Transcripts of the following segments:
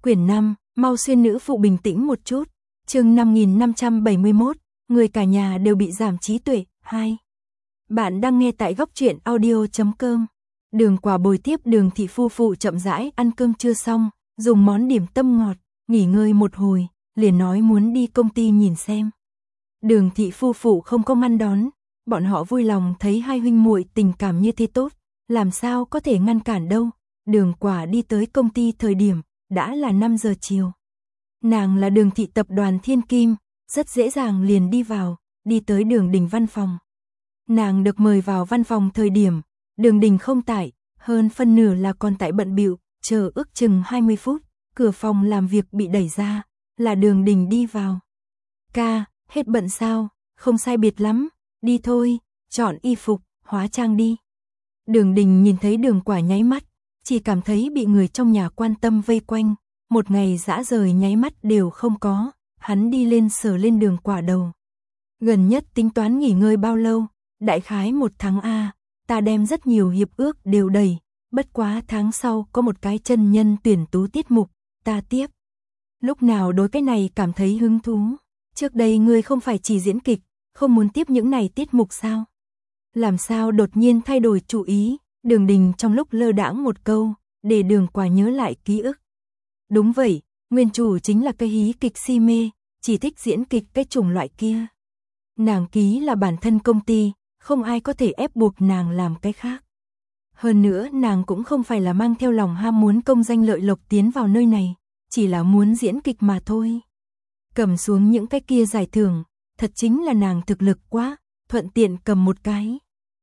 Quyển 5, mau xuyên nữ phụ bình tĩnh một chút. Chương 5571, người cả nhà đều bị giảm trí tuệ. 2. Bạn đang nghe tại góc truyện audio.com. Đường Quả bồi tiếp Đường thị phu phụ chậm rãi ăn cơm trưa xong, dùng món điểm tâm ngọt, nghỉ ngơi một hồi, liền nói muốn đi công ty nhìn xem. Đường thị phu phụ không có ngăn đón, bọn họ vui lòng thấy hai huynh muội tình cảm như thế tốt, làm sao có thể ngăn cản đâu. Đường Quả đi tới công ty thời điểm đã là 5 giờ chiều. Nàng là Đường thị tập đoàn Thiên Kim, rất dễ dàng liền đi vào, đi tới Đường Đình văn phòng. Nàng được mời vào văn phòng thời điểm, Đường Đình không tại, hơn phân nửa là còn tại bận bịu, chờ ước chừng 20 phút, cửa phòng làm việc bị đẩy ra, là Đường Đình đi vào. Ca, hết bận sao, không sai biệt lắm, đi thôi, chọn y phục, hóa trang đi. Đường Đình nhìn thấy Đường Quả nháy mắt, chỉ cảm thấy bị người trong nhà quan tâm vây quanh, một ngày dã rời nháy mắt đều không có, hắn đi lên sờ lên Đường Quả đầu. Gần nhất tính toán nghỉ ngơi bao lâu, đại khái 1 tháng a, ta đem rất nhiều hiệp ước đều đẩy, bất quá tháng sau có một cái chân nhân tuyển tú tiết mục, ta tiếp. Lúc nào đối cái này cảm thấy hứng thú, trước đây ngươi không phải chỉ diễn kịch, không muốn tiếp những này tiết mục sao? Làm sao đột nhiên thay đổi chủ ý? Đường Đình trong lúc lơ đãng một câu, để Đường Quả nhớ lại ký ức. Đúng vậy, nguyên chủ chính là cái hí kịch si mê, chỉ thích diễn kịch cái chủng loại kia. Nàng ký là bản thân công ty, không ai có thể ép buộc nàng làm cái khác. Hơn nữa nàng cũng không phải là mang theo lòng ham muốn công danh lợi lộc tiến vào nơi này, chỉ là muốn diễn kịch mà thôi. Cầm xuống những cái kia giải thưởng, thật chính là nàng thực lực quá, thuận tiện cầm một cái.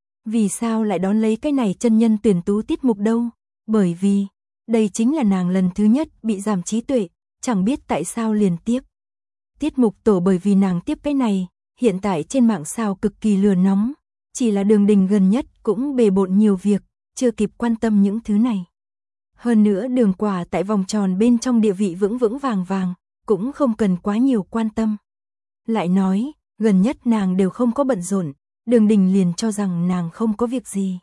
Vì sao lại đón lấy cái này chân nhân tuyển tú tiết mục đâu? Bởi vì, đây chính là nàng lần thứ nhất bị giảm trí tuệ, chẳng biết tại sao liền tiếp. Tiết mục tổ bởi vì nàng tiếp cái này, hiện tại trên mạng sao cực kỳ lửa nóng, chỉ là Đường Đình gần nhất cũng bề bộn nhiều việc, chưa kịp quan tâm những thứ này. Hơn nữa Đường Quả tại vòng tròn bên trong địa vị vững vững vàng vàng, cũng không cần quá nhiều quan tâm. Lại nói, gần nhất nàng đều không có bận rộn, Đường Đình liền cho rằng nàng không có việc gì.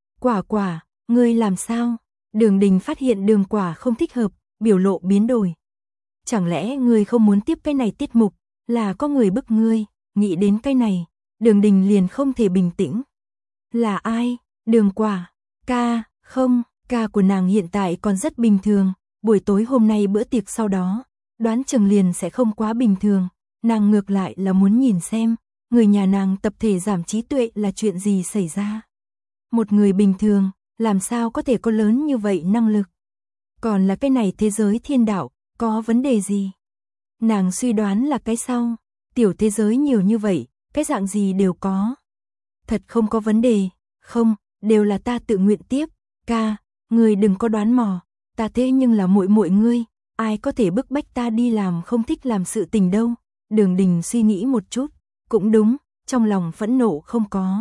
Quả, ngươi làm sao? Đường Đình phát hiện Đường Quả không thích hợp, biểu lộ biến đổi. Chẳng lẽ ngươi không muốn tiếp cái này tiết mục, là có người bức ngươi? Nghĩ đến cái này, Đường Đình liền không thể bình tĩnh. Là ai? Đường Quả? Ca? Không, ca của nàng hiện tại còn rất bình thường, buổi tối hôm nay bữa tiệc sau đó, đoán chừng liền sẽ không quá bình thường. Nàng ngược lại là muốn nhìn xem, người nhà nàng tập thể giảm trí tuệ là chuyện gì xảy ra. Một người bình thường, làm sao có thể có lớn như vậy năng lực? Còn là cái này thế giới thiên đạo, có vấn đề gì? Nàng suy đoán là cái sau, tiểu thế giới nhiều như vậy, cái dạng gì đều có. Thật không có vấn đề, không, đều là ta tự nguyện tiếp. Ca, ngươi đừng có đoán mò, ta thế nhưng là muội muội ngươi, ai có thể bức bách ta đi làm không thích làm sự tình đâu. Đường Đình suy nghĩ một chút, cũng đúng, trong lòng phẫn nộ không có.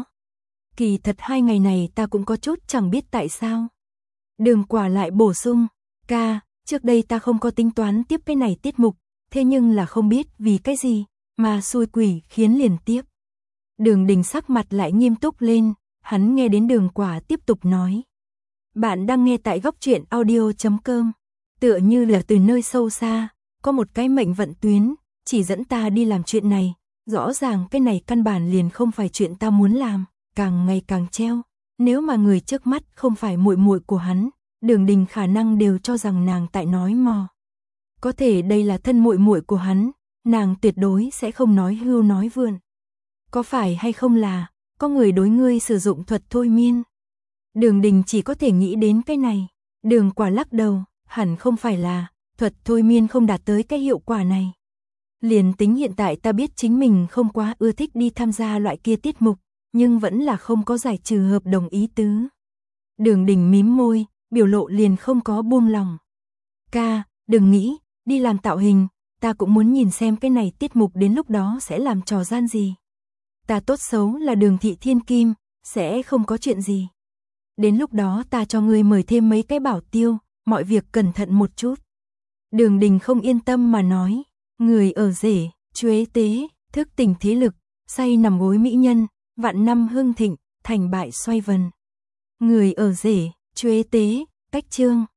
Kỳ thật 2 ngày này ta cũng có chút chẳng biết tại sao. Đường Quả lại bổ sung, ca, trước đây ta không có tính toán tiếp cái này tiết mục, thế nhưng là không biết vì cái gì, mà xui quỷ khiến liền tiếp. Đường Đình sắc mặt lại nghiêm túc lên, hắn nghe đến Đường Quả tiếp tục nói. Bạn đang nghe tại góc truyện audio.com, tựa như là từ nơi sâu xa, có một cái mệnh vận tuyến, chỉ dẫn ta đi làm chuyện này, rõ ràng cái này căn bản liền không phải chuyện ta muốn làm, càng ngày càng treo. Nếu mà người trước mắt không phải muội muội của hắn, Đường Đình khả năng đều cho rằng nàng tại nói mò. Có thể đây là thân muội muội của hắn, nàng tuyệt đối sẽ không nói hưu nói vượn. Có phải hay không là, có người đối ngươi sử dụng thuật thôi miên? Đường Đình chỉ có thể nghĩ đến cái này. Đường Quả lắc đầu, hẳn không phải là, thuật thôi miên không đạt tới cái hiệu quả này. Liền tính hiện tại ta biết chính mình không quá ưa thích đi tham gia loại kia tiết mục, nhưng vẫn là không có giải trừ hợp đồng ý tứ. Đường Đình mím môi, biểu lộ liền không có buông lòng. Ca, đừng nghĩ, đi làm tạo hình, ta cũng muốn nhìn xem cái này tiết mục đến lúc đó sẽ làm trò gian gì. Ta tốt xấu là Đường thị Thiên Kim, sẽ không có chuyện gì. Đến lúc đó ta cho ngươi mời thêm mấy cái bảo tiêu, mọi việc cẩn thận một chút. Đường Đình không yên tâm mà nói, người ở rể, chuế tế, thức tỉnh thế lực, say nằm gối mỹ nhân, vạn năm hưng thịnh, thành bại xoay vần. Người ở rể, chuế tế, cách chương.